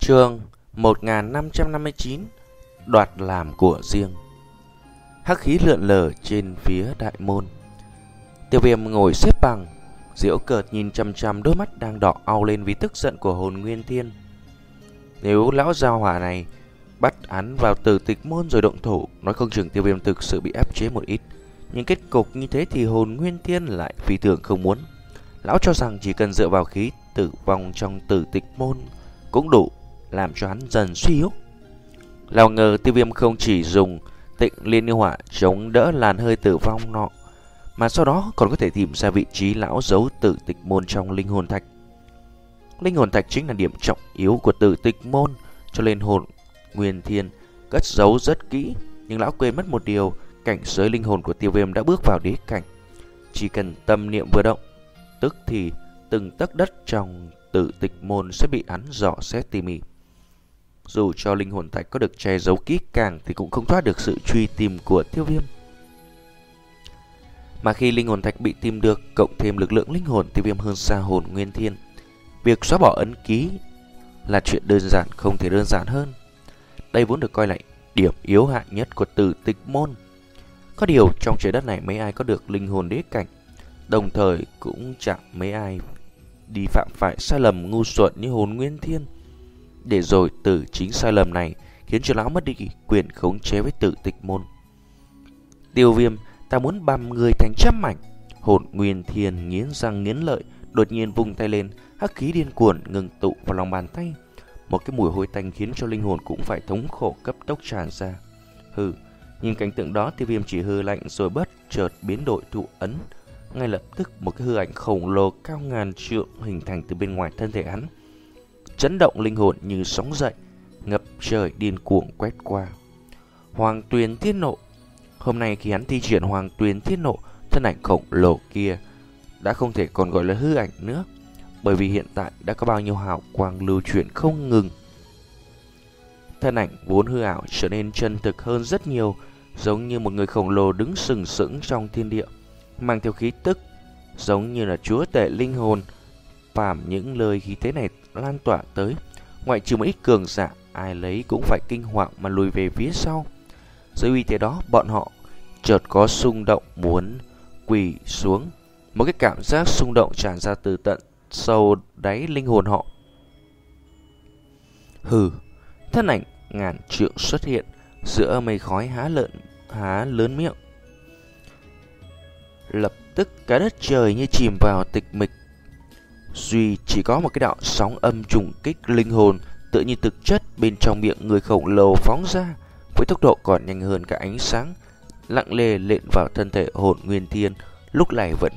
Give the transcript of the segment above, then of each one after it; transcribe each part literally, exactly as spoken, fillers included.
Chương một nghìn năm trăm năm mươi chín. Đoạt làm của riêng. Hắc khí lượn lờ trên phía đại môn. Tiêu Viêm ngồi xếp bằng, giễu cợt nhìn chằm chằm đôi mắt đang đỏ au lên vì tức giận của Hồn Nguyên Thiên. Nếu lão gia hỏa này bắt hắn vào Tử Tịch Môn rồi động thủ, nói không chừng Tiêu Viêm thực sự bị áp chế một ít. Nhưng kết cục như thế thì Hồn Nguyên Thiên lại phi thường không muốn. Lão cho rằng chỉ cần dựa vào khí tử vong trong Tử Tịch Môn cũng đủ làm cho hắn dần suy yếu. Nào ngờ Tiêu Viêm không chỉ dùng Tịnh Liên Yêu Hỏa chống đỡ làn hơi tử vong nọ, mà sau đó còn có thể tìm ra vị trí lão giấu Tử Tịch Môn trong Linh Hồn Thạch. Linh Hồn Thạch chính là điểm trọng yếu của Tử Tịch Môn, cho nên Hồn Nguyên Thiên cất giấu rất kỹ. Nhưng lão quên mất một điều, cảnh giới linh hồn của Tiêu Viêm đã bước vào đế cảnh. Chỉ cần tâm niệm vừa động, tức thì từng tấc đất trong Tử Tịch Môn sẽ bị hắn dò xét tỉ mỉ. Dù cho linh hồn thạch có được che giấu kỹ càng thì cũng không thoát được sự truy tìm của Tiêu Viêm. Mà khi linh hồn thạch bị tìm được, cộng thêm lực lượng linh hồn Tiêu Viêm hơn xa Hồn Nguyên Thiên, việc xóa bỏ ấn ký là chuyện đơn giản không thể đơn giản hơn. Đây vốn được coi là điểm yếu hại nhất của Tử Tịch Môn. Có điều trong trời đất này mấy ai có được linh hồn đế cảnh, đồng thời cũng chẳng mấy ai đi phạm phải sai lầm ngu xuẩn như Hồn Nguyên Thiên. Để rồi từ chính sai lầm này khiến cho lão mất đi quyền khống chế với Tử Tịch Môn. Tiêu Viêm, ta muốn băm người thành trăm mảnh. Hồn Nguyên Thiên nghiến răng nghiến lợi, đột nhiên vung tay lên, hắc khí điên cuồng ngừng tụ vào lòng bàn tay. Một cái mùi hôi tanh khiến cho linh hồn cũng phải thống khổ cấp tốc tràn ra. Hừ, nhìn cảnh tượng đó, Tiêu Viêm chỉ hừ lạnh rồi bất chợt biến đổi thủ ấn. Ngay lập tức một cái hư ảnh khổng lồ cao ngàn trượng hình thành từ bên ngoài thân thể hắn, chấn động linh hồn như sóng dậy, ngập trời điên cuồng quét qua. Hoàng Tuyền Thiên Nộ. Hôm nay khi hắn thi triển Hoàng Tuyền Thiên Nộ, thân ảnh khổng lồ kia đã không thể còn gọi là hư ảnh nữa, bởi vì hiện tại đã có bao nhiêu hào quang lưu chuyển không ngừng. Thân ảnh vốn hư ảo trở nên chân thực hơn rất nhiều, giống như một người khổng lồ đứng sừng sững trong thiên địa, mang theo khí tức giống như là chúa tể linh hồn. Phàm những lời khí thế này lan tỏa tới, ngoại trừ một ít cường giả, ai lấy cũng phải kinh hoàng mà lùi về phía sau. Dưới uy thế đó, bọn họ chợt có xung động muốn quỳ xuống. Một cái cảm giác xung động tràn ra từ tận sâu đáy linh hồn họ. Hừ, thân ảnh ngàn trượng xuất hiện giữa mây khói há lợn há lớn miệng. Lập tức cả đất trời như chìm vào tịch mịch, duy chỉ có một cái đạo sóng âm trùng kích linh hồn tự như thực chất bên trong miệng người khổng lồ phóng ra với tốc độ còn nhanh hơn cả ánh sáng, lặng lề lện vào thân thể Hồn Nguyên Thiên, lúc này vẫn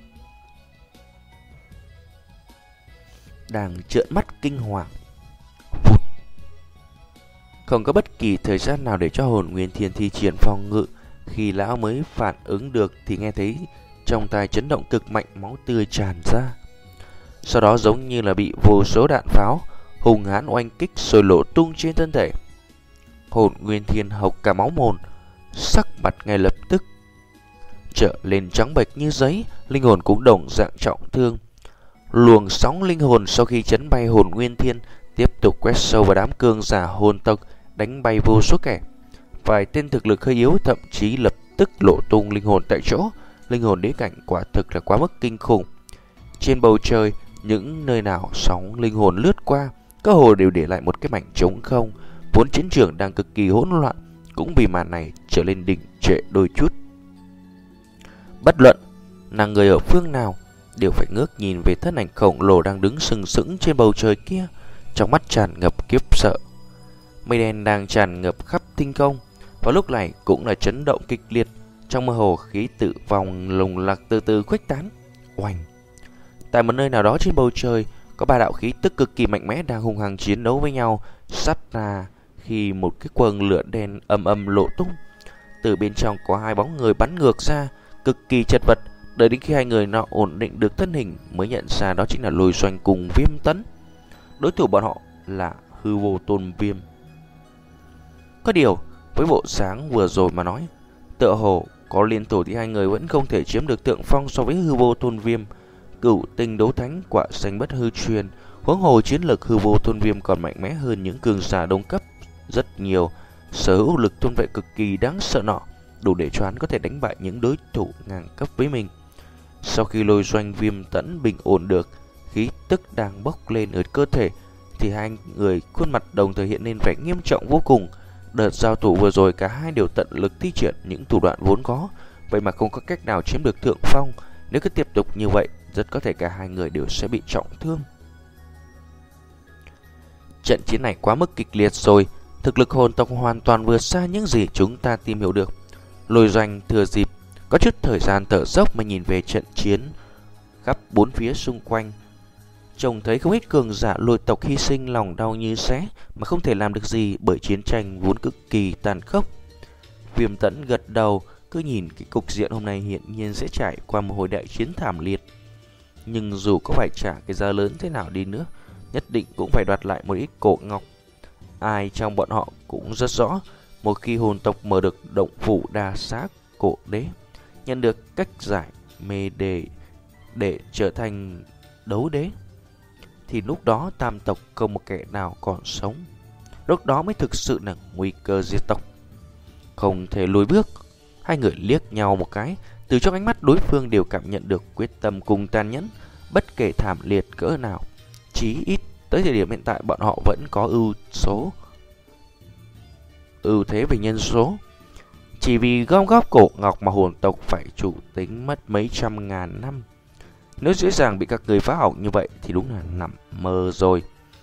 đang trợn mắt kinh hoàng. Vụt. Không có bất kỳ thời gian nào để cho Hồn Nguyên Thiên thi triển phòng ngự. Khi lão mới phản ứng được thì nghe thấy trong tai chấn động cực mạnh, máu tươi tràn ra. Sau đó giống như là bị vô số đạn pháo hùng hãn oanh kích rồi nổ tung trên thân thể. Hồn Nguyên Thiên hộc cả máu mồn, sắc mặt ngay lập tức trở lên trắng bệch như giấy, linh hồn cũng đồng dạng trọng thương. Luồng sóng linh hồn sau khi chấn bay Hồn Nguyên Thiên tiếp tục quét sâu vào đám cường giả hồn tộc, đánh bay vô số kẻ. Vài tên thực lực hơi yếu thậm chí lập tức lộ tung linh hồn tại chỗ. Linh hồn đế cảnh quả thực là quá mức kinh khủng. Trên bầu trời, những nơi nào sóng linh hồn lướt qua, cơ hồ đều để lại một cái mảnh trống không. Vốn chiến trường đang cực kỳ hỗn loạn cũng vì màn này trở lên đình trệ đôi chút. Bất luận là người ở phương nào đều phải ngước nhìn về thân ảnh khổng lồ đang đứng sừng sững trên bầu trời kia, trong mắt tràn ngập kiếp sợ. Mây đen đang tràn ngập khắp tinh không, và lúc này cũng là chấn động kịch liệt. Trong mơ hồ, khí tự vòng lùng lạc từ từ khuếch tán. Oanh! Tại một nơi nào đó trên bầu trời, có ba đạo khí tức cực kỳ mạnh mẽ đang hung hăng chiến đấu với nhau. Sát na khi một cái quầng lửa đen âm âm lộ tung, từ bên trong có hai bóng người bắn ngược ra, cực kỳ chật vật. Đợi đến khi hai người nọ ổn định được thân hình mới nhận ra đó chính là Lôi Doanh cùng Viêm Tấn. Đối thủ bọn họ là Hư Vô Tôn Viêm. Có điều với bộ dáng vừa rồi mà nói, tựa hồ có liên thủ thì hai người vẫn không thể chiếm được thượng phong so với Hư Vô Tôn Viêm. Cửu tinh đấu thánh quả xanh bất hư truyền, Huống hồ chiến lực hư vô tôn viêm còn mạnh mẽ hơn những cường giả đồng cấp rất nhiều, sở hữu lực thôn vệ cực kỳ đáng sợ nọ, đủ để choán có thể đánh bại những đối thủ ngang cấp với mình. Sau khi Lôi Doanh Viêm Tẫn bình ổn được khí tức đang bốc lên ở cơ thể, thì hai người khuôn mặt đồng thời hiện lên vẻ nghiêm trọng vô cùng. Đợt giao thủ vừa rồi cả hai đều tận lực thi triển những thủ đoạn vốn có, vậy mà không có cách nào chiếm được thượng phong. Nếu cứ tiếp tục như vậy, rất có thể cả hai người đều sẽ bị trọng thương. Trận chiến này quá mức kịch liệt rồi, thực lực hồn tộc hoàn toàn vượt xa những gì chúng ta tìm hiểu được. Lôi Doanh thừa dịp có chút thời gian thở dốc mà nhìn về trận chiến khắp bốn phía xung quanh, trông thấy không ít cường giả lôi tộc hy sinh lòng đau như xé mà không thể làm được gì, bởi chiến tranh vốn cực kỳ tàn khốc. Viêm Tẫn gật đầu, cứ nhìn cái cục diện hôm nay hiển nhiên sẽ trải qua một hồi đại chiến thảm liệt. Nhưng dù có phải trả cái giá lớn thế nào đi nữa, nhất định cũng phải đoạt lại một ít cổ ngọc. Ai trong bọn họ cũng rất rõ, một khi hồn tộc mở được động phủ đa xác cổ đế, nhận được cách giải mê đề để trở thành đấu đế, thì lúc đó tam tộc không một kẻ nào còn sống. Lúc đó mới thực sự là nguy cơ diệt tộc, không thể lùi bước. Hai người liếc nhau một cái, từ trong ánh mắt đối phương đều cảm nhận được quyết tâm cùng tàn nhẫn. Bất kể thảm liệt cỡ nào, chí ít tới thời điểm hiện tại bọn họ vẫn có ưu số ưu thế về nhân số. Chỉ vì gom góp cổ ngọc mà hồn tộc phải chủ tính mất mấy trăm ngàn năm. Nếu dễ dàng bị các người phá hỏng như vậy thì đúng là nằm mơ rồi.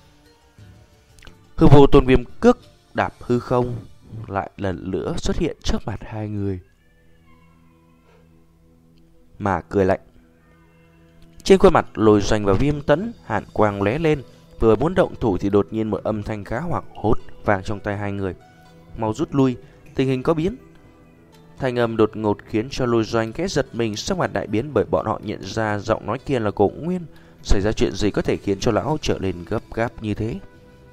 Hư vô tôn viêm cước đạp hư không, lại lần nữa xuất hiện trước mặt hai người, mà cười lạnh. Trên khuôn mặt Lôi Doanh và Viêm Tẫn hàn quang lóe lên, vừa muốn động thủ thì đột nhiên một âm thanh khá hoảng hốt vang trong tai hai người. Mau rút lui, tình hình có biến. Thanh âm đột ngột khiến cho Lôi Doanh khẽ giật mình, sắc mặt đại biến, bởi bọn họ nhận ra giọng nói kia là Cổ Nguyên. Xảy ra chuyện gì có thể khiến cho lão trở lên gấp gáp như thế?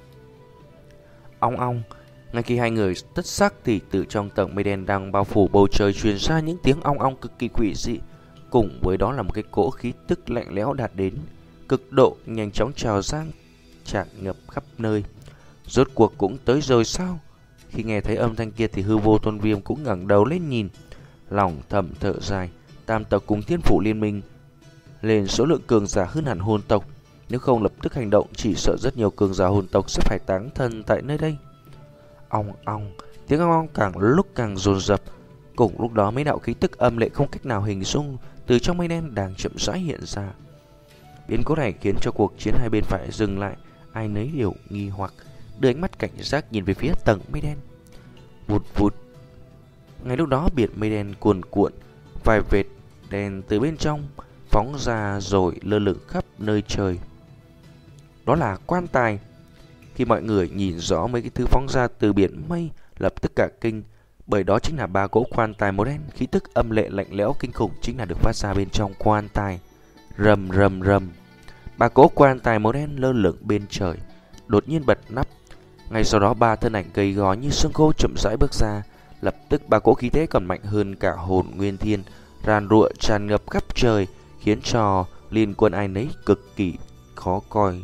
Ong ong. Ngay khi hai người tất sắc thì từ trong tầng mây đen đang bao phủ bầu trời truyền ra những tiếng ong ong cực kỳ quỷ dị. Cùng với đó là một cái cỗ khí tức lạnh lẽo đạt đến cực độ, nhanh chóng trào ra tràn ngập khắp nơi. Rốt cuộc cũng tới rồi sao? Khi nghe thấy âm thanh kia thì hư vô tôn viêm cũng ngẩng đầu lên nhìn, lòng thầm thở dài. Tam tộc cùng thiên phủ liên minh lên số lượng cường giả hơn hẳn hồn tộc, nếu không lập tức hành động chỉ sợ rất nhiều cường giả hồn tộc sẽ phải táng thân tại nơi đây. Ong ong, tiếng ong ong càng lúc càng dồn dập. Cùng lúc đó mấy đạo khí tức âm lệ không cách nào hình dung từ trong mây đen đang chậm rãi hiện ra. Biến cố này khiến cho cuộc chiến hai bên phải dừng lại, ai nấy đều nghi hoặc, đưa ánh mắt cảnh giác nhìn về phía tầng mây đen. Vụt vụt. Ngay lúc đó biển mây đen cuồn cuộn, vài vệt đèn từ bên trong phóng ra rồi lơ lửng khắp nơi trời. Đó là quan tài. Khi mọi người nhìn rõ mấy cái thứ phóng ra từ biển mây, lập tức cả kinh, bởi đó chính là ba cỗ quan tài màu đen. Khí tức âm lệ lạnh lẽo kinh khủng chính là được phát ra bên trong quan tài. Rầm rầm rầm. Ba cỗ quan tài màu đen lơ lửng bên trời, đột nhiên bật nắp. Ngay sau đó ba thân ảnh gầy gò như xương khô chậm rãi bước ra. Lập tức ba cỗ khí thế còn mạnh hơn cả hồn nguyên thiên, ràn rụa tràn ngập khắp trời, khiến cho liên quân ai nấy cực kỳ khó coi.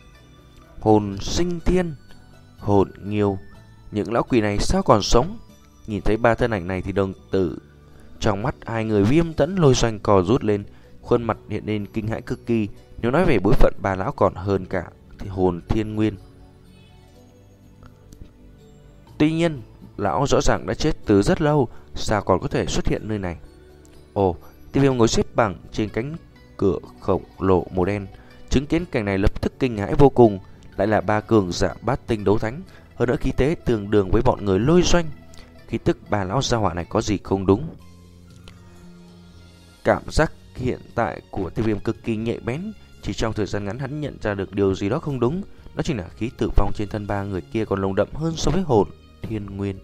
Hồn sinh thiên, hồn nghiêu, những lão quỷ này sao còn sống? Nhìn thấy ba thân ảnh này thì đồng tử trong mắt hai người Viêm Tẫn Lôi Doanh cò rút lên, khuôn mặt hiện lên kinh hãi cực kỳ. Nếu nói về bối phận bà lão còn hơn cả thì hồn thiên nguyên. Tuy nhiên lão rõ ràng đã chết từ rất lâu, sao còn có thể xuất hiện nơi này? Ồ, Tiêu Viêm ngồi xếp bằng trên cánh cửa khổng lồ màu đen, chứng kiến cảnh này lập tức kinh hãi vô cùng. Lại là ba cường giả bát tinh đấu thánh, hơn nữa khí thế tương đương với bọn người Lôi Doanh. Khí tức bà lão gia hỏa này có gì không đúng? Cảm giác hiện tại của Tiêu Viêm cực kỳ nhạy bén, chỉ trong thời gian ngắn hắn nhận ra được điều gì đó không đúng. Đó chính là khí tử vong trên thân ba người kia còn nồng đậm hơn so với hồn thiên nguyên.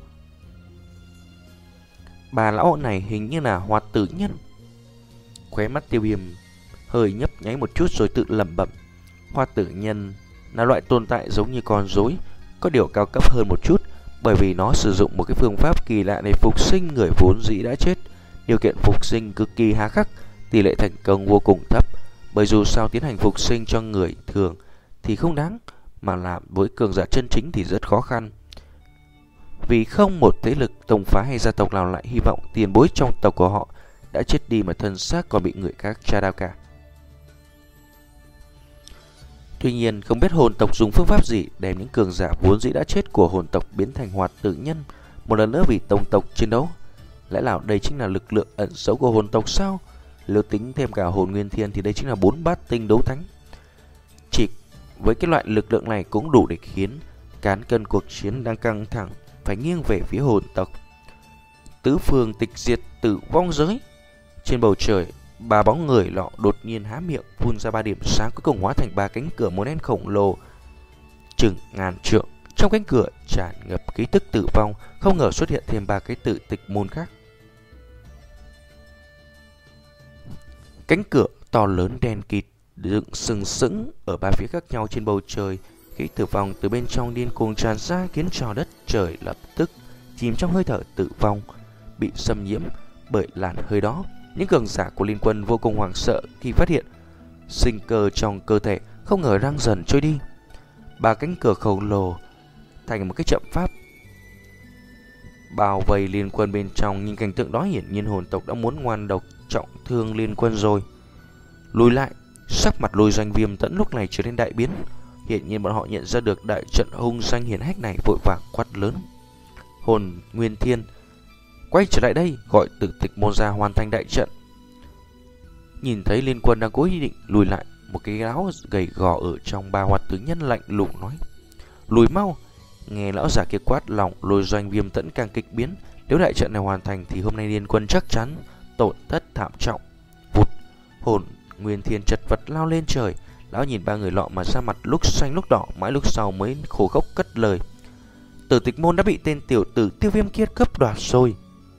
Bà lão này hình như là hoạt tử nhân. Khóe mắt Tiêu Viêm hơi nhấp nháy một chút rồi tự lẩm bẩm, hoạt tử nhân là loại tồn tại giống như con rối, có điều cao cấp hơn một chút, bởi vì nó sử dụng một cái phương pháp kỳ lạ để phục sinh người vốn dĩ đã chết. Điều kiện phục sinh cực kỳ hà khắc, tỷ lệ thành công vô cùng thấp, bởi dù sao tiến hành phục sinh cho người thường thì không đáng, mà làm với cường giả chân chính thì rất khó khăn. Vì không một thế lực, tông phái hay gia tộc nào lại hy vọng tiền bối trong tộc của họ đã chết đi mà thân xác còn bị người khác tra đao cả. Tuy nhiên, không biết hồn tộc dùng phương pháp gì đem những cường giả vốn dĩ đã chết của hồn tộc biến thành hoạt tử nhân, một lần nữa vì tông tộc chiến đấu. Lẽ nào đây chính là lực lượng ẩn giấu của hồn tộc sao? Nếu tính thêm cả hồn nguyên thiên thì đây chính là bốn bát tinh đấu thánh. Chỉ với cái loại lực lượng này cũng đủ để khiến cán cân cuộc chiến đang căng thẳng phải nghiêng về phía hồn tộc. Tứ phương tịch diệt tử vong giới. Trên bầu trời, ba bóng người lọ đột nhiên há miệng phun ra ba điểm sáng, cuối cùng hóa thành ba cánh cửa màu đen khổng lồ chừng ngàn trượng. Trong cánh cửa tràn ngập khí tức tử vong, không ngờ xuất hiện thêm ba cái tự tịch môn khác. Cánh cửa to lớn đen kịt dựng sừng sững ở ba phía khác nhau trên bầu trời. Khí tử vong từ bên trong điên cuồng tràn ra khiến cho đất trời lập tức chìm trong hơi thở tử vong, bị xâm nhiễm bởi làn hơi đó. Những cường giả của liên quân vô cùng hoảng sợ khi phát hiện sinh cơ trong cơ thể không ngờ đang dần trôi đi. Ba cánh cửa khổng lồ thành một cái trận pháp bao vây liên quân bên trong. Nhìn cảnh tượng đó, hiển nhiên hồn tộc đã muốn ngoan độc trọng thương liên quân rồi. Lùi lại. Sắc mặt Lôi Doanh Viêm Tẫn lúc này trở nên đại biến. Hiển nhiên bọn họ nhận ra được đại trận hung danh hiển hách này, vội vàng quát lớn: Hồn Nguyên Thiên, quay trở lại đây, gọi Tử Tịch môn ra hoàn thành đại trận. Nhìn thấy liên quân đang cố ý định lùi lại, một cái lão gầy gò ở trong ba hoạt tử nhân lạnh lùng nói: Lùi mau. Nghe lão giả kia quát, lòng Lôi Doanh Viêm Tẫn càng kịch biến. Nếu đại trận này hoàn thành thì hôm nay liên quân chắc chắn tổn thất thảm trọng. Vụt. Hồn Nguyên Thiên chật vật lao lên trời. Lão nhìn ba người lọ mà ra mặt lúc xanh lúc đỏ, mãi lúc sau mới khổ khóc cất lời: Tử Tịch môn đã bị tên tiểu tử Tiêu Viêm kia cướp đoạt rồi.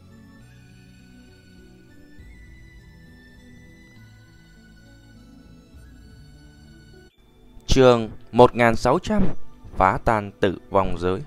Chương một nghìn sáu trăm Phá tan tử vong giới.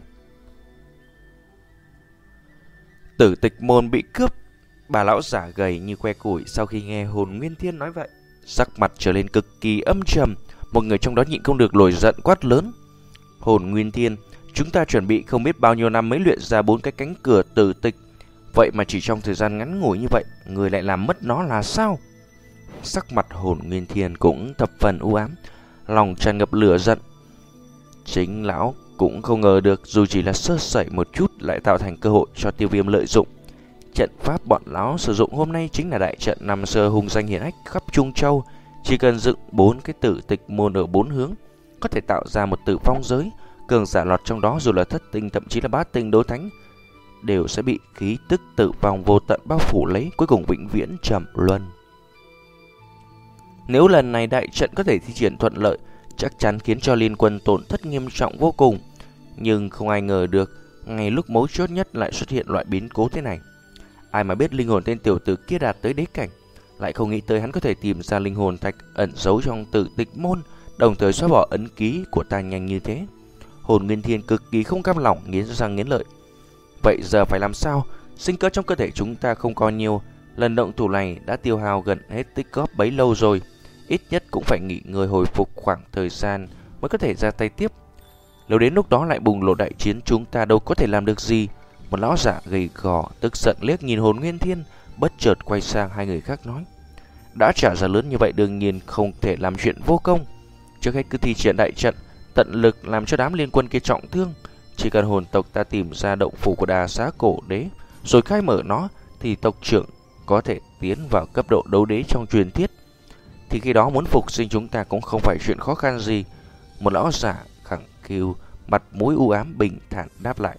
Tử Tịch môn bị cướp. Bà lão giả gầy như que củi sau khi nghe Hồn Nguyên Thiên nói vậy, sắc mặt trở lên cực kỳ âm trầm. Một người trong đó nhịn không được nổi giận quát lớn: Hồn Nguyên Thiên, chúng ta chuẩn bị không biết bao nhiêu năm mới luyện ra bốn cái cánh cửa tử tịch, vậy mà chỉ trong thời gian ngắn ngủi như vậy, người lại làm mất nó là sao? Sắc mặt Hồn Nguyên Thiên cũng thập phần u ám, lòng tràn ngập lửa giận. Chính lão cũng không ngờ được, dù chỉ là sơ sẩy một chút lại tạo thành cơ hội cho Tiêu Viêm lợi dụng. Trận pháp bọn lão sử dụng hôm nay chính là đại trận năm xưa hùng danh hiển hách khắp Trung Châu. Chỉ cần dựng bốn cái tử tịch môn ở bốn hướng, có thể tạo ra một tử vong giới. Cường giả lọt trong đó dù là thất tinh, thậm chí là bát tinh đấu thánh, đều sẽ bị khí tức tử vong vô tận bao phủ lấy, cuối cùng vĩnh viễn trầm luân. Nếu lần này đại trận có thể thi triển thuận lợi, chắc chắn khiến cho liên quân tổn thất nghiêm trọng vô cùng. Nhưng không ai ngờ được, ngay lúc mấu chốt nhất lại xuất hiện loại biến cố thế này. Ai mà biết linh hồn tên tiểu tử kia đạt tới đế cảnh, lại không nghĩ tới hắn có thể tìm ra linh hồn thạch ẩn giấu trong tử tịch môn, đồng thời xóa bỏ ấn ký của ta nhanh như thế. Hồn Nguyên Thiên cực kỳ không cam lòng, nghiến răng nghiến lợi. Vậy giờ phải làm sao? Sinh cơ trong cơ thể chúng ta không có nhiều, lần động thủ này đã tiêu hao gần hết tích góp bấy lâu rồi, ít nhất cũng phải nghỉ ngơi hồi phục khoảng thời gian mới có thể ra tay tiếp. Nếu đến lúc đó lại bùng nổ đại chiến, chúng ta đâu có thể làm được gì. Một lão giả gầy gò tức giận liếc nhìn Hồn Nguyên Thiên, bất chợt quay sang hai người khác nói: Đã trả giá lớn như vậy, đương nhiên không thể làm chuyện vô công. Trước hết cứ thi triển đại trận, tận lực làm cho đám liên quân kia trọng thương. Chỉ cần hồn tộc ta tìm ra động phủ của Đà Xá Cổ Đế rồi khai mở nó, thì tộc trưởng có thể tiến vào cấp độ đấu đế trong truyền thuyết. Thì khi đó muốn phục sinh chúng ta cũng không phải chuyện khó khăn gì. Một lão giả khẳng khiu, mặt mũi u ám bình thản đáp lại.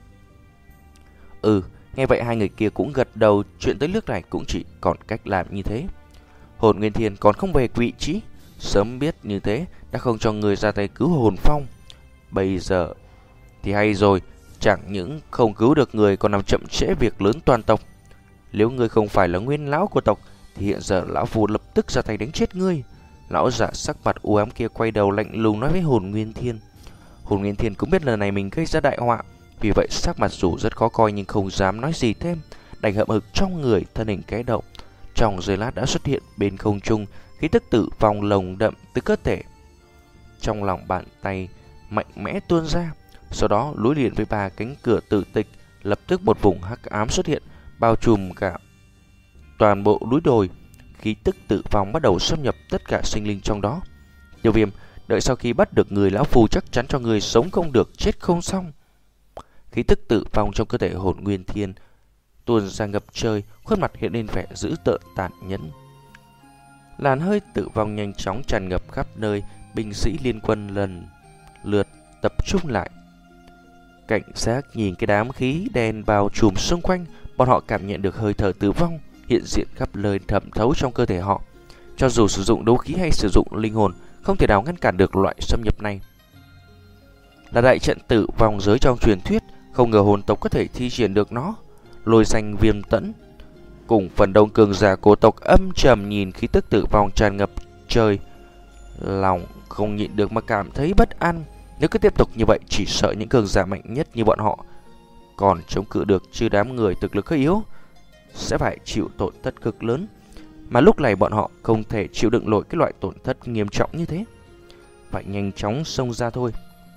Ừ, nghe vậy hai người kia cũng gật đầu. Chuyện tới nước này cũng chỉ còn cách làm như thế. Hồn Nguyên Thiên còn không về vị trí, sớm biết như thế đã không cho người ra tay cứu Hồn Phong. Bây giờ thì hay rồi, chẳng những không cứu được người còn làm chậm trễ việc lớn toàn tộc. Nếu ngươi không phải là nguyên lão của tộc thì hiện giờ lão phu lập tức ra tay đánh chết ngươi. Lão giả sắc mặt u ám kia quay đầu lạnh lùng nói với Hồn Nguyên Thiên. Hồn Nguyên Thiên cũng biết lần này mình gây ra đại họa, vì vậy sắc mặt dù rất khó coi nhưng không dám nói gì thêm, đành hậm hực trong người, thân hình cái động. Trong giây lát đã xuất hiện bên không trung khí tức tử vong lồng đậm từ cơ thể. trong lòng bàn tay mạnh mẽ tuôn ra. Sau đó nối liền với ba cánh cửa tử tịch, lập tức một vùng hắc ám xuất hiện, bao trùm cả toàn bộ núi đồi. Khí tức tử vong bắt đầu xâm nhập tất cả sinh linh trong đó. Tiêu Viêm, đợi sau khi bắt được người, lão phù chắc chắn cho người sống không được, chết không xong. Khí tức tử vong trong cơ thể Hồn Nguyên Thiên tuôn ra ngập trời, khuôn mặt hiện lên vẻ dữ tợn tàn nhẫn. Làn hơi tử vong nhanh chóng tràn ngập khắp nơi, binh sĩ liên quân lần lượt tập trung lại, cảnh giác nhìn cái đám khí đen bao trùm xung quanh. Bọn họ cảm nhận được hơi thở tử vong hiện diện khắp nơi, thẩm thấu trong cơ thể họ. Cho dù sử dụng đấu khí hay sử dụng linh hồn, không thể nào ngăn cản được loại xâm nhập này. Là đại trận tử vong giới trong truyền thuyết, không ngờ hồn tộc có thể thi triển được nó. Lôi Xanh, Viêm Tẫn cùng phần đông cường giả cổ tộc âm trầm nhìn khí tức tử vong tràn ngập trời, lòng không nhịn được mà cảm thấy bất an. Nếu cứ tiếp tục như vậy, chỉ sợ những cường giả mạnh nhất như bọn họ còn chống cự được, chứ đám người thực lực hơi yếu sẽ phải chịu tổn thất cực lớn. Mà lúc này bọn họ không thể chịu đựng nổi cái loại tổn thất nghiêm trọng như thế, phải nhanh chóng xông ra thôi.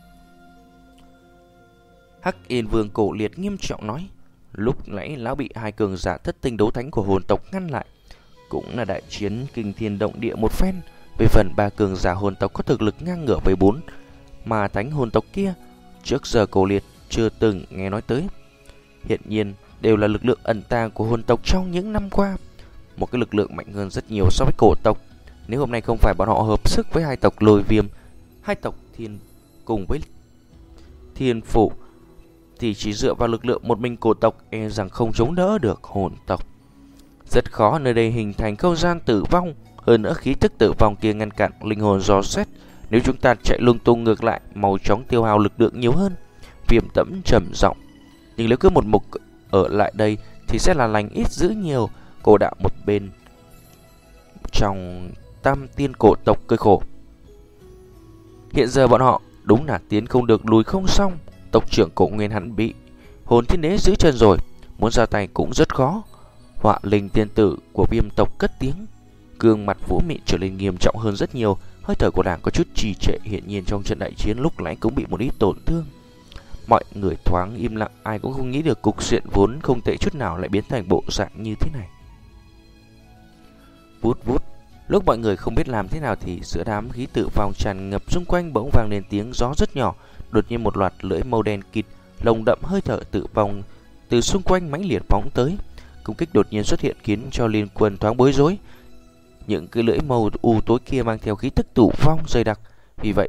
Hắc Yên Vương Cổ Liệt nghiêm trọng nói. Lúc nãy lão bị hai cường giả thất tinh đấu thánh của hồn tộc ngăn lại, cũng là đại chiến kinh thiên động địa một phen. Về phần ba cường giả hồn tộc có thực lực ngang ngửa với bốn mà thánh hồn tộc kia, trước giờ Cổ Liệt chưa từng nghe nói tới. Hiện nhiên đều là lực lượng ẩn tàng của hồn tộc trong những năm qua, một cái lực lượng mạnh hơn rất nhiều so với cổ tộc. Nếu hôm nay không phải bọn họ hợp sức với hai tộc Lôi Viêm, hai tộc Thiên cùng với Thiên Phụ, thì chỉ dựa vào lực lượng một mình cổ tộc e rằng không chống đỡ được hồn tộc. Rất khó nơi đây hình thành không gian tử vong. Hơn nữa khí tức tử vong kia ngăn cản linh hồn dò xét. Nếu chúng ta chạy lung tung ngược lại, mau chóng tiêu hao lực lượng nhiều hơn. Viêm Tẫn trầm giọng. Nhưng nếu cứ một mục ở lại đây thì sẽ là lành ít dữ nhiều. Cổ Đạo một bên trong tam tiên cổ tộc cười khổ. Hiện giờ bọn họ đúng là tiến không được lùi không xong. Tộc trưởng Cổ Nguyên hắn bị Hồn Thiên Đế giữ chân rồi, muốn ra tay cũng rất khó. Họa Linh tiên tử của Viêm tộc cất tiếng, gương mặt Vũ Mị trở nên nghiêm trọng hơn rất nhiều. Hơi thở của nàng có chút trì trệ, hiện nhiên trong trận đại chiến lúc nãy cũng bị một ít tổn thương. Mọi người thoáng im lặng, ai cũng không nghĩ được cục diện vốn không tệ chút nào lại biến thành bộ dạng như thế này. Vút vút, lúc mọi người không biết làm thế nào thì giữa đám khí tử vong tràn ngập xung quanh bỗng vang lên tiếng gió rất nhỏ. Đột nhiên một loạt lưỡi màu đen kịt, lồng đậm hơi thở tử vong từ xung quanh mãnh liệt phóng tới. Công kích đột nhiên xuất hiện khiến cho liên quân thoáng bối rối. Những cái lưỡi màu u tối kia mang theo khí tức tử vong dày đặc, vì vậy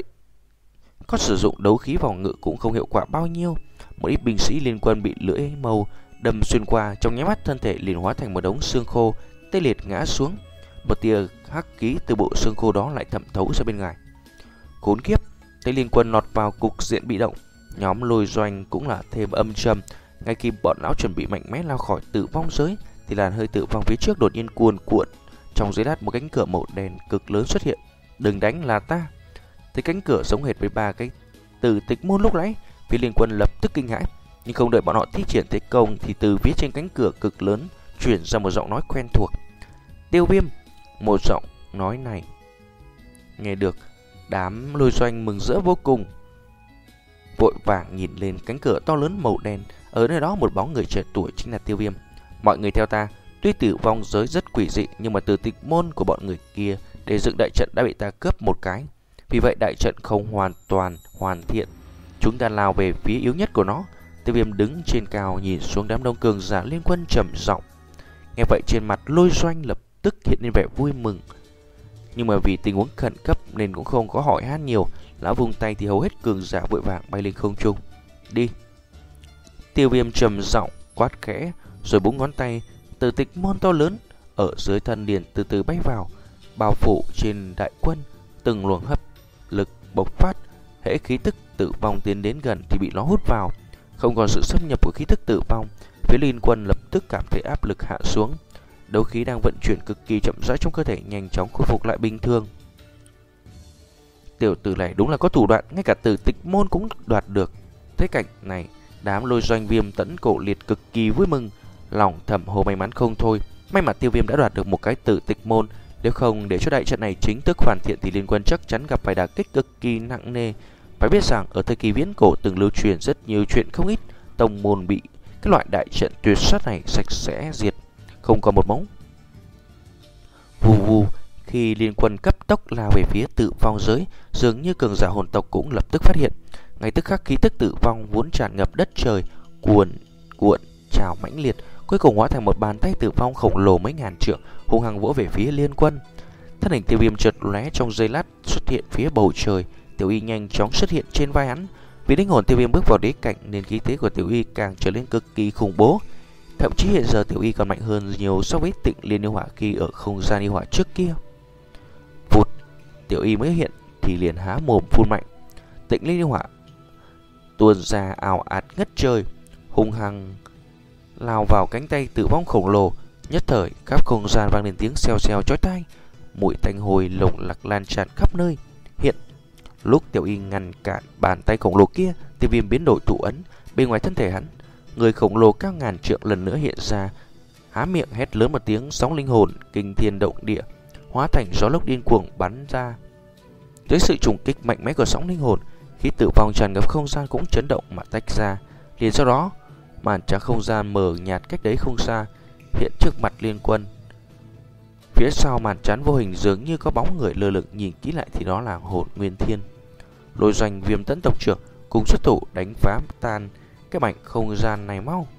có sử dụng đấu khí phòng ngự cũng không hiệu quả bao nhiêu. Một ít binh sĩ liên quân bị lưỡi màu đâm xuyên qua, trong nháy mắt thân thể liền hóa thành một đống xương khô, tê liệt ngã xuống. Một tia hắc khí từ bộ xương khô đó lại thẩm thấu ra bên ngoài. Khốn kiếp, thấy liên quân lọt vào cục diện bị động, nhóm Lôi Doanh cũng là thêm âm trầm. Ngay khi bọn lão chuẩn bị mạnh mẽ lao khỏi tử vong giới thì làn hơi tử vong phía trước đột nhiên cuồn cuộn. Trong dưới đát một cánh cửa màu đen cực lớn xuất hiện. Đừng đánh là ta. Thấy cánh cửa giống hệt với ba cái Tử Tịch Môn lúc nãy, phía liên quân lập tức kinh hãi. Nhưng không đợi bọn họ thi triển thế công thì từ phía trên cánh cửa cực lớn truyền ra một giọng nói quen thuộc. Tiêu Viêm. Một giọng nói này nghe được đám Lôi Doanh mừng rỡ vô cùng, vội vàng nhìn lên cánh cửa to lớn màu đen. Ở nơi đó một bóng người trẻ tuổi chính là Tiêu Viêm. Mọi người theo ta. Tuy tử vong giới rất quỷ dị, nhưng mà Tử Tịch Môn của bọn người kia để dựng đại trận đã bị ta cướp một cái. Vì vậy đại trận không hoàn toàn hoàn thiện. Chúng ta lao về phía yếu nhất của nó. Tiêu Viêm đứng trên cao nhìn xuống đám đông cường giả liên quân trầm giọng. Nghe vậy trên mặt Lôi Doanh lập tức hiện lên vẻ vui mừng. Nhưng mà vì tình huống khẩn cấp nên cũng không có hỏi han nhiều. Lão vung tay thì hầu hết cường giả vội vàng bay lên không trung. Đi. Tiêu Viêm trầm giọng quát khẽ, rồi búng ngón tay. Tử Tịch Môn to lớn ở dưới thân liền từ từ bay vào, bao phủ trên đại quân. Từng luồng hấp lực bộc phát, hễ khí tức tử vong tiến đến gần thì bị nó hút vào. Không còn sự xâm nhập của khí tức tử vong, phía liên quân lập tức cảm thấy áp lực hạ xuống. Đấu khí đang vận chuyển cực kỳ chậm rãi trong cơ thể nhanh chóng khôi phục lại bình thường. Tiểu tử này đúng là có thủ đoạn, ngay cả Tử Tịch Môn cũng đoạt được. Thế cảnh này, đám Lôi Doanh, Viêm Tẫn, Cổ Liệt cực kỳ vui mừng, lòng thầm hồ may mắn không thôi. May mà Tiêu Viêm đã đoạt được một cái Tử Tịch Môn, Nếu không để cho đại trận này chính thức hoàn thiện thì Liên Quân chắc chắn gặp phải đả kích cực kỳ nặng nề. Phải biết rằng ở thời kỳ viễn cổ từng lưu truyền rất nhiều chuyện không ít tông môn bị cái loại đại trận tuyệt sát này sạch sẽ diệt, không còn một mống. Vù vù, khi Liên Quân cấp tốc lao về phía Tử Vong giới, dường như cường giả hồn tộc cũng lập tức phát hiện. Ngay tức khắc khí tức tử vong vốn tràn ngập đất trời cuồn cuộn trào mãnh liệt, cuối cùng hóa thành một bàn tay tử vong khổng lồ mấy ngàn trượng, hung hăng vỗ về phía Liên Quân. Thân hình Tiêu Viêm chợt lóe trong giây lát xuất hiện phía bầu trời. Tiểu Y nhanh chóng xuất hiện trên vai hắn. Vì linh hồn Tiêu Viêm bước vào đế cảnh nên khí thế của Tiểu Y càng trở nên cực kỳ khủng bố. Thậm chí hiện giờ Tiểu Y còn mạnh hơn nhiều so với Tịnh Liên yêu hỏa khi ở không gian yêu hỏa trước kia. Phụt, Tiểu Y mới hiện thì liền há mồm phun mạnh. Tịnh Liên yêu hỏa tuôn ra ào ạt ngất trời, hung hăng lao vào cánh tay tử vong khổng lồ. Nhất thời khắp không gian vang lên tiếng xèo xèo chói tai, mùi tanh hôi lồng lặc lan tràn khắp nơi. Hiện lúc Tiểu Y ngăn cản bàn tay khổng lồ kia, Tiêu Viêm biến đổi thủ ấn bên ngoài thân thể hắn. Người khổng lồ cao ngàn trượng lần nữa hiện ra, há miệng hét lớn một tiếng, sóng linh hồn kinh thiên động địa hóa thành gió lốc điên cuồng bắn ra. Dưới sự trùng kích mạnh mẽ của sóng linh hồn, khí tử vong tràn ngập không gian cũng chấn động mà tách ra. Liền sau đó, màn trắng không gian mờ nhạt cách đấy không xa hiện trước mặt Liên Quân. Phía sau màn chắn vô hình dường như có bóng người lơ lửng, nhìn kỹ lại thì đó là Hồn Nguyên Thiên. Lôi Doanh Viêm Tấn tộc trưởng cùng xuất thủ đánh phá tan cái mảnh không gian này mau.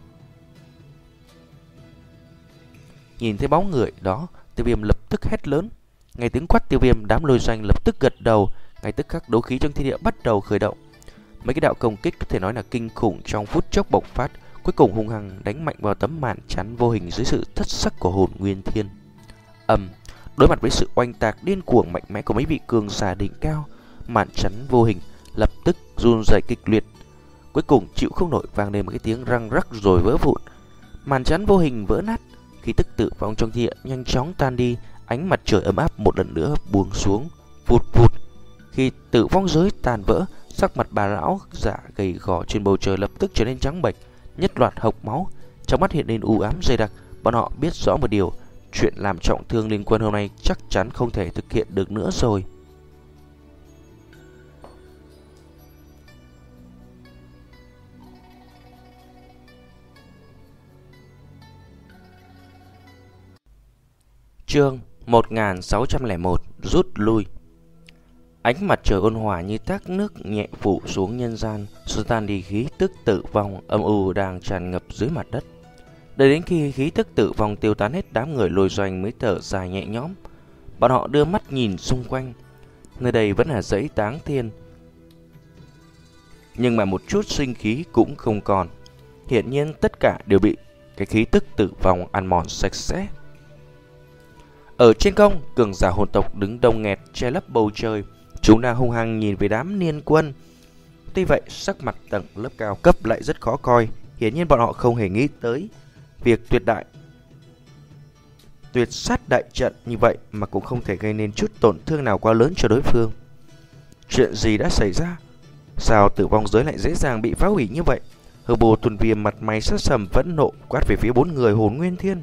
Nhìn thấy bóng người đó, Tiêu Viêm lập tức hét lớn. Ngay tiếng quát Tiêu Viêm, đám Lôi Doanh lập tức gật đầu. Ngay tức khắc đấu khí trong thiên địa bắt đầu khởi động. Mấy cái đạo công kích có thể nói là kinh khủng trong phút chốc bộc phát, cuối cùng hung hăng đánh mạnh vào tấm màn chắn vô hình dưới sự thất sắc của Hồn Nguyên Thiên. Ầm, đối mặt với sự oanh tạc điên cuồng mạnh mẽ của mấy vị cường giả đỉnh cao, màn chắn vô hình lập tức run rẩy kịch liệt, cuối cùng chịu không nổi, vang lên một cái tiếng răng rắc rồi vỡ vụn. Màn chắn vô hình vỡ nát, khí tức tử vong trong thiên địa nhanh chóng tan đi, ánh mặt trời ấm áp một lần nữa buông xuống. Vụt vụt, khi tử vong giới tàn vỡ, sắc mặt bà lão giả gầy gò trên bầu trời lập tức trở nên trắng bệch, nhất loạt hộc máu, trong mắt hiện lên u ám dày đặc. Bọn họ biết rõ một điều, chuyện làm trọng thương Liên Quân hôm nay chắc chắn không thể thực hiện được nữa rồi. Chương một nghìn sáu trăm lẻ một rút lui. Ánh mặt trời ôn hòa như thác nước nhẹ phủ xuống nhân gian, xua tan đi khí tức tử vong âm u đang tràn ngập dưới mặt đất. Đợi đến khi khí tức tử vong tiêu tán hết, đám người Lôi Doanh mới thở dài nhẹ nhõm. Bọn họ đưa mắt nhìn xung quanh, nơi đây vẫn là dãy Táng Thiên, nhưng mà một chút sinh khí cũng không còn. Hiển nhiên tất cả đều bị cái khí tức tử vong ăn mòn sạch sẽ. Ở trên không, cường giả hồn tộc đứng đông nghẹt che lấp bầu trời. Chúng đang hung hăng nhìn về đám Liên Quân. Tuy vậy, sắc mặt tầng lớp cao cấp lại rất khó coi. Hiển nhiên bọn họ không hề nghĩ tới việc tuyệt đại tuyệt sát đại trận như vậy mà cũng không thể gây nên chút tổn thương nào quá lớn cho đối phương. Chuyện gì đã xảy ra? Sao tử vong giới lại dễ dàng bị phá hủy như vậy? Hư Vô Tuần Viêm mặt mày sắc sầm phẫn nộ quát về phía bốn người Hồn Nguyên Thiên.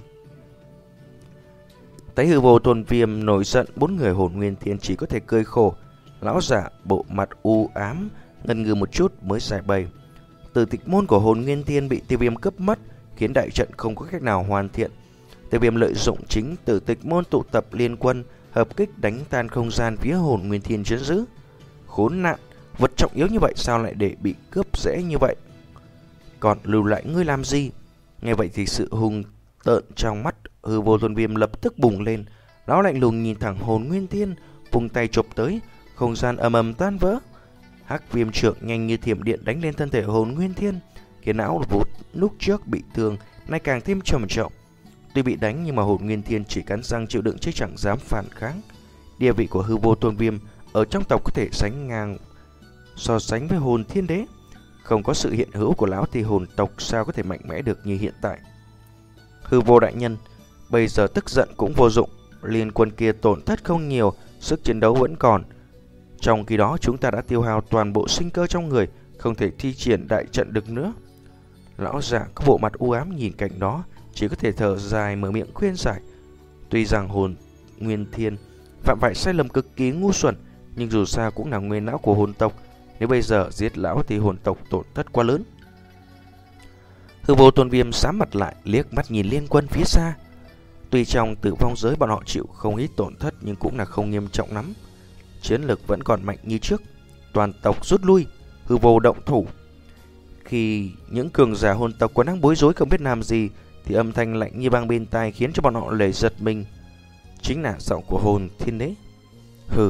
Thấy Hư Vô Tuần Viêm nổi giận, bốn người Hồn Nguyên Thiên chỉ có thể cười khổ. Lão giả bộ mặt u ám ngần ngừ một chút mới giải bày. Tử tịch môn của Hồn Nguyên Thiên bị Tiêu Viêm cướp mất, khiến đại trận không có cách nào hoàn thiện. Tiêu Viêm lợi dụng chính tử tịch môn tụ tập Liên Quân, hợp kích đánh tan không gian phía Hồn Nguyên Thiên chấn giữ. Khốn nạn, vật trọng yếu như vậy sao lại để bị cướp dễ như vậy? Còn lưu lại ngươi làm gì? Nghe vậy thì sự hung tợn trong mắt Hư Vô Tuần Viêm lập tức bùng lên. Lão lạnh lùng nhìn thẳng Hồn Nguyên Thiên, vùng tay chộp tới, không gian ầm ầm tan vỡ. Hắc Viêm trượng nhanh như thiểm điện đánh lên thân thể Hồn Nguyên Thiên, khiến não vụt lúc trước bị thương nay càng thêm trầm trọng. Tuy bị đánh nhưng mà Hồn Nguyên Thiên chỉ cắn răng chịu đựng chứ chẳng dám phản kháng. Địa vị của Hư Vô Tuần Viêm ở trong tộc có thể sánh ngang so sánh với Hồn Thiên Đế. Không có sự hiện hữu của lão thì hồn tộc sao có thể mạnh mẽ được như hiện tại. Hư Vô đại nhân, bây giờ tức giận cũng vô dụng. Liên Quân kia tổn thất không nhiều, sức chiến đấu vẫn còn. Trong khi đó chúng ta đã tiêu hao toàn bộ sinh cơ trong người, không thể thi triển đại trận được nữa. Lão già có bộ mặt u ám nhìn cảnh đó, chỉ có thể thở dài mở miệng khuyên giải. Tuy rằng hồn Nguyên Thiên phạm phải sai lầm cực kỳ ngu xuẩn, nhưng dù sao cũng là nguyên lão của hồn tộc. Nếu bây giờ giết lão thì hồn tộc tổn thất quá lớn. Hư Vô Tôn Viêm sám mặt lại, liếc mắt nhìn Liên Quân phía xa. Tuy trong tử vong giới bọn họ chịu không ít tổn thất, nhưng cũng là không nghiêm trọng lắm. Chiến lực vẫn còn mạnh như trước. Toàn tộc rút lui, Hư Vô động thủ. Khi những cường giả hồn tộc còn đang bối rối không biết làm gì, thì âm thanh lạnh như băng bên tai khiến cho bọn họ lầy giật mình. Chính là giọng của Hồn Thiên Đế. Hừ.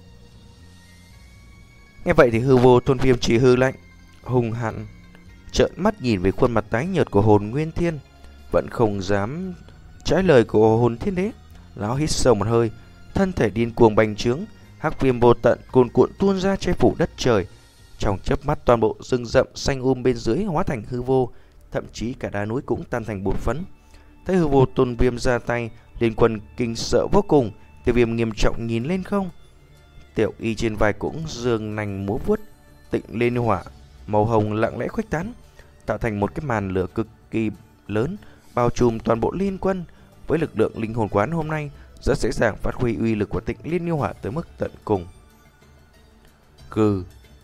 Nghe vậy thì Hư Vô Tôn Viêm chỉ hư lạnh, hung hãn trợn mắt nhìn về khuôn mặt tái nhợt của Hồn Nguyên Thiên, vẫn không dám trái lời của Hồn Thiên Đế. Lão hít sâu một hơi, thân thể điên cuồng bành trướng, hắc viêm vô tận cuồn cuộn tuôn ra che phủ đất trời. Trong chớp mắt toàn bộ rừng rậm xanh um bên dưới hóa thành hư vô, thậm chí cả đá núi cũng tan thành bột phấn. Thấy Hư Vô Tôn Viêm ra tay, Liên Quân kinh sợ vô cùng. Tiêu Viêm nghiêm trọng nhìn lên không. Tiểu y trên vai cũng giương nành múa vuốt, tịnh liên hỏa màu hồng lặng lẽ khuếch tán, tạo thành một cái màn lửa cực kỳ lớn bao trùm toàn bộ Liên Quân. Với lực lượng linh hồn quán hôm nay, rất dễ dàng phát huy uy lực của Tịnh Liên Yêu Hỏa tới mức tận cùng. Gừ.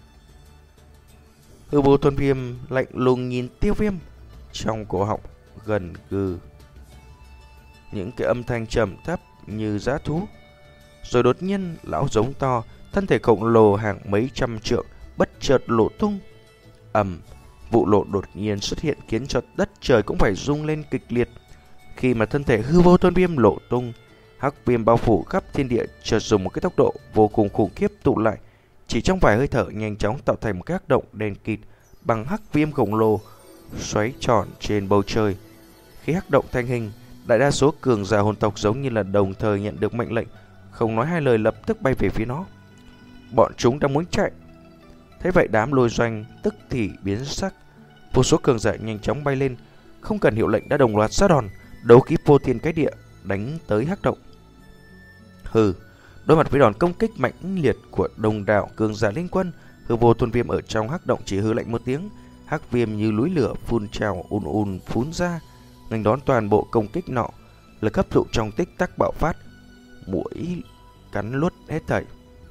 Hư Vô Tôn Viêm lạnh lùng nhìn Tiêu Viêm, trong cổ họng gần gừ những cái âm thanh trầm thấp như dã thú. Rồi đột nhiên lão giống to, thân thể khổng lồ hàng mấy trăm trượng bất chợt lộ tung. Ầm, vụ lộ đột nhiên xuất hiện khiến cho đất trời cũng phải rung lên kịch liệt. Khi mà thân thể Hư Vô Tôn Viêm lộ tung, hắc viêm bao phủ khắp thiên địa chợt dùng một cái tốc độ vô cùng khủng khiếp tụ lại, chỉ trong vài hơi thở nhanh chóng tạo thành một cái hắc động đen kịt bằng hắc viêm khổng lồ xoáy tròn trên bầu trời. Khi hắc động thành hình, đại đa số cường giả hồn tộc giống như là đồng thời nhận được mệnh lệnh, không nói hai lời lập tức bay về phía nó. Bọn chúng đang muốn chạy. Thế vậy đám Lôi Doanh tức thì biến sắc, vô số cường giả nhanh chóng bay lên, không cần hiệu lệnh đã đồng loạt ra đòn, đấu khí vô thiên cái địa đánh tới hắc động. Hừ, đối mặt với đòn công kích mạnh liệt của đồng đạo cường giả Liên Quân, Hư Vô Tôn Viêm ở trong hắc động chỉ hư lạnh một tiếng, hắc viêm như núi lửa phun trào ùn ùn phún ra, nghênh đón toàn bộ công kích nọ. Lực hấp thụ trong tích tắc bạo phát, mũi cắn luốt hết thảy.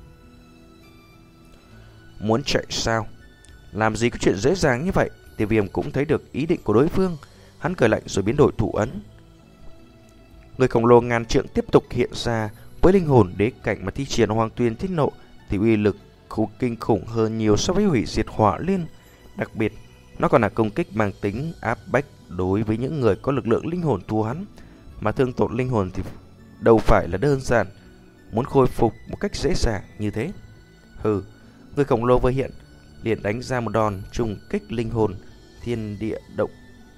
Muốn chạy sao? Làm gì có chuyện dễ dàng như vậy? Tiêu Viêm cũng thấy được ý định của đối phương, hắn cười lạnh rồi biến đổi thủ ấn. Người khổng lồ ngàn trượng tiếp tục hiện ra, với linh hồn đế cảnh mà thi triển Hoàng Tuyền Thiết Nộ thì uy lực khủng kinh khủng hơn nhiều so với hủy diệt hỏa liên. Đặc biệt, nó còn là công kích mang tính áp bách đối với những người có lực lượng linh hồn thua hắn, mà thương tổn linh hồn thì đâu phải là đơn giản, muốn khôi phục một cách dễ dàng như thế. Hừ, người khổng lồ vừa hiện liền đánh ra một đòn trùng kích linh hồn thiên địa động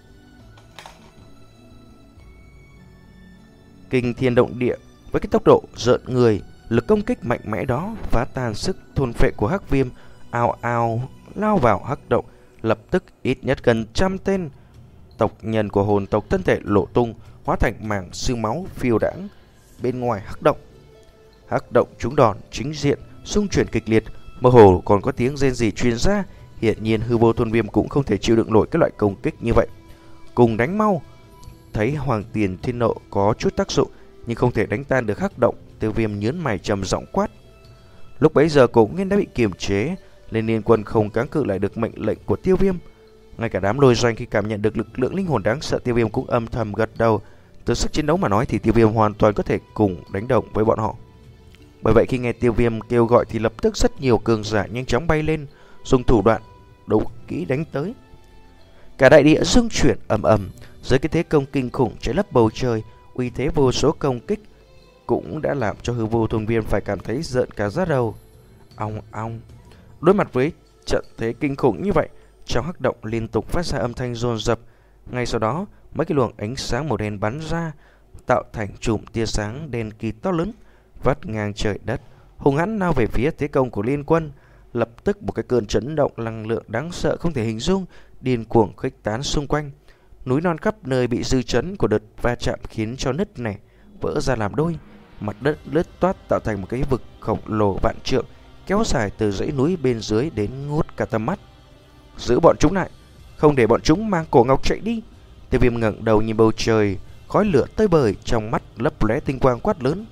kinh thiên động địa. Với cái tốc độ rợn người, lực công kích mạnh mẽ đó phá tan sức thôn phệ của hắc viêm, ào ào lao vào hắc động. Lập tức ít nhất gần trăm tên tộc nhân của hồn tộc thân thể lộ tung, hóa thành mảng xương máu phiêu đãng bên ngoài hắc động. Hắc động trúng đòn chính diện, xung chuyển kịch liệt, mơ hồ còn có tiếng rên rỉ truyền ra. Hiển nhiên Hư Vô Tôn Viêm cũng không thể chịu đựng nổi cái loại công kích như vậy. Cùng đánh mau. Thấy Hoàng Tiền Thiên Nộ có chút tác dụng nhưng không thể đánh tan được hắc động, Tiêu Viêm nhớn mày trầm giọng quát. Lúc bấy giờ cổ Nguyên đã bị kiềm chế, nên Liên Quân không kháng cự lại được mệnh lệnh của Tiêu Viêm. Ngay cả đám Lôi Doanh khi cảm nhận được lực lượng linh hồn đáng sợ, Tiêu Viêm cũng âm thầm gật đầu. Từ sức chiến đấu mà nói thì Tiêu Viêm hoàn toàn có thể cùng đánh đồng với bọn họ. Bởi vậy khi nghe Tiêu Viêm kêu gọi thì lập tức rất nhiều cường giả nhanh chóng bay lên, dùng thủ đoạn đấu kỹ đánh tới. Cả đại địa rung chuyển ầm ầm, dưới cái thế công kinh khủng che lấp bầu trời, uy thế vô số công kích cũng đã làm cho Hư Vô Tôn Viêm phải cảm thấy rợn cả da đầu. Ong ong. Đối mặt với trận thế kinh khủng như vậy, trong hắc động liên tục phát ra âm thanh dồn dập. Ngay sau đó, mấy cái luồng ánh sáng màu đen bắn ra, tạo thành chùm tia sáng đen kịt to lớn, vắt ngang trời đất, hùng hãn lao về phía thế công của Liên Quân. Lập tức một cái cơn chấn động năng lượng đáng sợ không thể hình dung điên cuồng khuếch tán xung quanh. Núi non khắp nơi bị dư chấn của đợt va chạm khiến cho nứt nẻ vỡ ra làm đôi, mặt đất lướt toát tạo thành một cái vực khổng lồ vạn trượng, kéo dài từ dãy núi bên dưới đến ngút cả tầm mắt. Giữ bọn chúng lại, không để bọn chúng mang cổ ngọc chạy đi. Tiêu Viêm ngẩng đầu nhìn bầu trời, khói lửa tơi bời, trong mắt lấp lóe tinh quang quát lớn.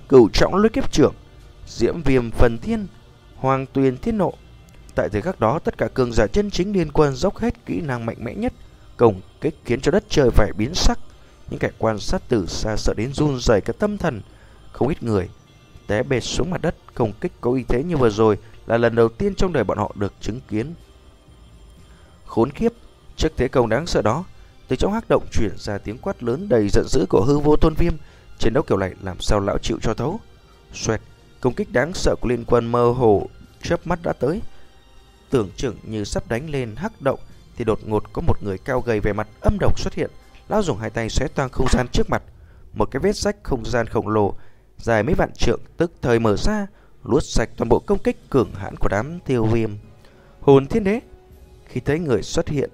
Cửu trọng lôi kiếp trưởng, Diễm Viêm phần thiên, Hoàng tuyền thiên nộ. Tại thời khắc đó, tất cả cường giả chân chính liên quân dốc hết kỹ năng mạnh mẽ nhất công kích, khiến cho đất trời phải biến sắc. Những kẻ quan sát từ xa sợ đến run rẩy cả tâm thần. Không ít người té bệt xuống mặt đất. Công kích có uy thế như vừa rồi là lần đầu tiên trong đời bọn họ được chứng kiến. Khốn kiếp! Trước thế công đáng sợ đó, từ trong hắc động truyền ra tiếng quát lớn đầy giận dữ của Hư Vô Tôn Viêm. Chiến đấu kiểu này làm sao lão chịu cho thấu? Xoẹt! Công kích đáng sợ của liên quân mơ hồ chớp mắt đã tới. Tưởng chừng như sắp đánh lên hắc động thì đột ngột có một người cao gầy vẻ mặt âm độc xuất hiện. Lão dùng hai tay xé toang không gian trước mặt. Một cái vết rách không gian khổng lồ dài mấy vạn trượng tức thời mở ra, luốt sạch toàn bộ công kích cường hãn của đám Tiêu Viêm. Hồn Thiên Đế khi thấy người xuất hiện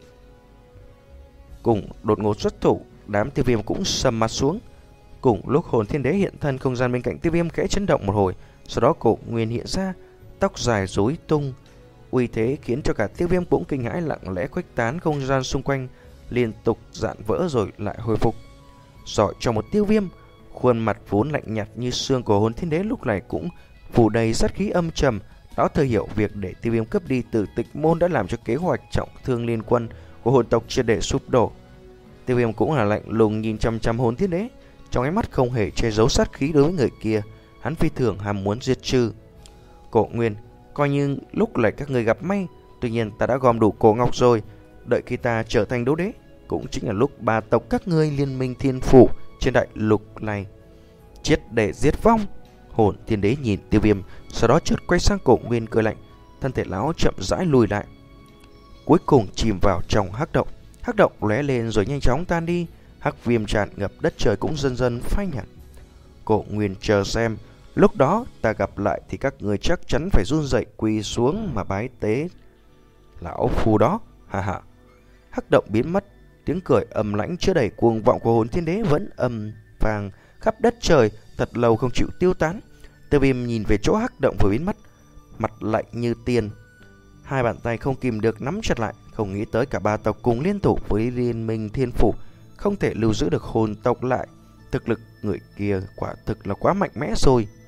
cùng đột ngột xuất thủ, đám Tiêu Viêm cũng sầm mặt xuống. Cùng lúc Hồn Thiên Đế hiện thân, không gian bên cạnh Tiêu Viêm khẽ chấn động một hồi, sau đó Cổ Nguyên hiện ra, tóc dài rối tung, uy thế khiến cho cả Tiêu Viêm cũng kinh hãi, lặng lẽ khuếch tán không gian xung quanh liên tục dạn vỡ rồi lại hồi phục. Giỏi cho một Tiêu Viêm, khuôn mặt vốn lạnh nhạt như xương của Hồn Thiên Đế lúc này cũng phủ đầy sát khí âm trầm. Đó thừa hiểu việc để Tiêu Viêm cướp đi Tử Tịch Môn đã làm cho kế hoạch trọng thương liên quân của hồn tộc triệt để sụp đổ. Tiêu Viêm cũng là lạnh lùng nhìn chăm chăm Hồn Thiên Đế, trong ánh mắt không hề che giấu sát khí đối với người kia. Hắn phi thường ham muốn diệt trừ. Cổ Nguyên, coi như lúc này các người gặp may, tuy nhiên ta đã gom đủ cổ ngọc rồi. Đợi khi ta trở thành đấu đế, cũng chính là lúc ba tộc các ngươi liên minh thiên phủ trên đại lục này chết để giết vong. Hồn Thiên Đế nhìn Tiêu Viêm, sau đó chợt quay sang Cổ Nguyên cười lạnh, thân thể lão chậm rãi lùi lại, cuối cùng chìm vào trong hắc động. Hắc động lóe lên rồi nhanh chóng tan đi, hắc viêm tràn ngập, đất trời cũng dần dần phai nhạt. Cổ Nguyên chờ xem, lúc đó ta gặp lại thì các người chắc chắn phải run rẩy quỳ xuống mà bái tế lão phù đó. Ha ha. Hắc động biến mất, tiếng cười âm lãnh chứa đầy cuồng vọng của Hồn Thiên Đế vẫn âm vang khắp đất trời, thật lâu không chịu tiêu tán. Tiêu Viêm nhìn về chỗ hắc động vừa biến mất, mặt lạnh như tiền, hai bàn tay không kìm được nắm chặt lại. Không nghĩ tới cả ba tộc cùng liên thủ với liên minh thiên phủ không thể lưu giữ được hồn tộc lại. Thực lực người kia quả thực là quá mạnh mẽ rồi.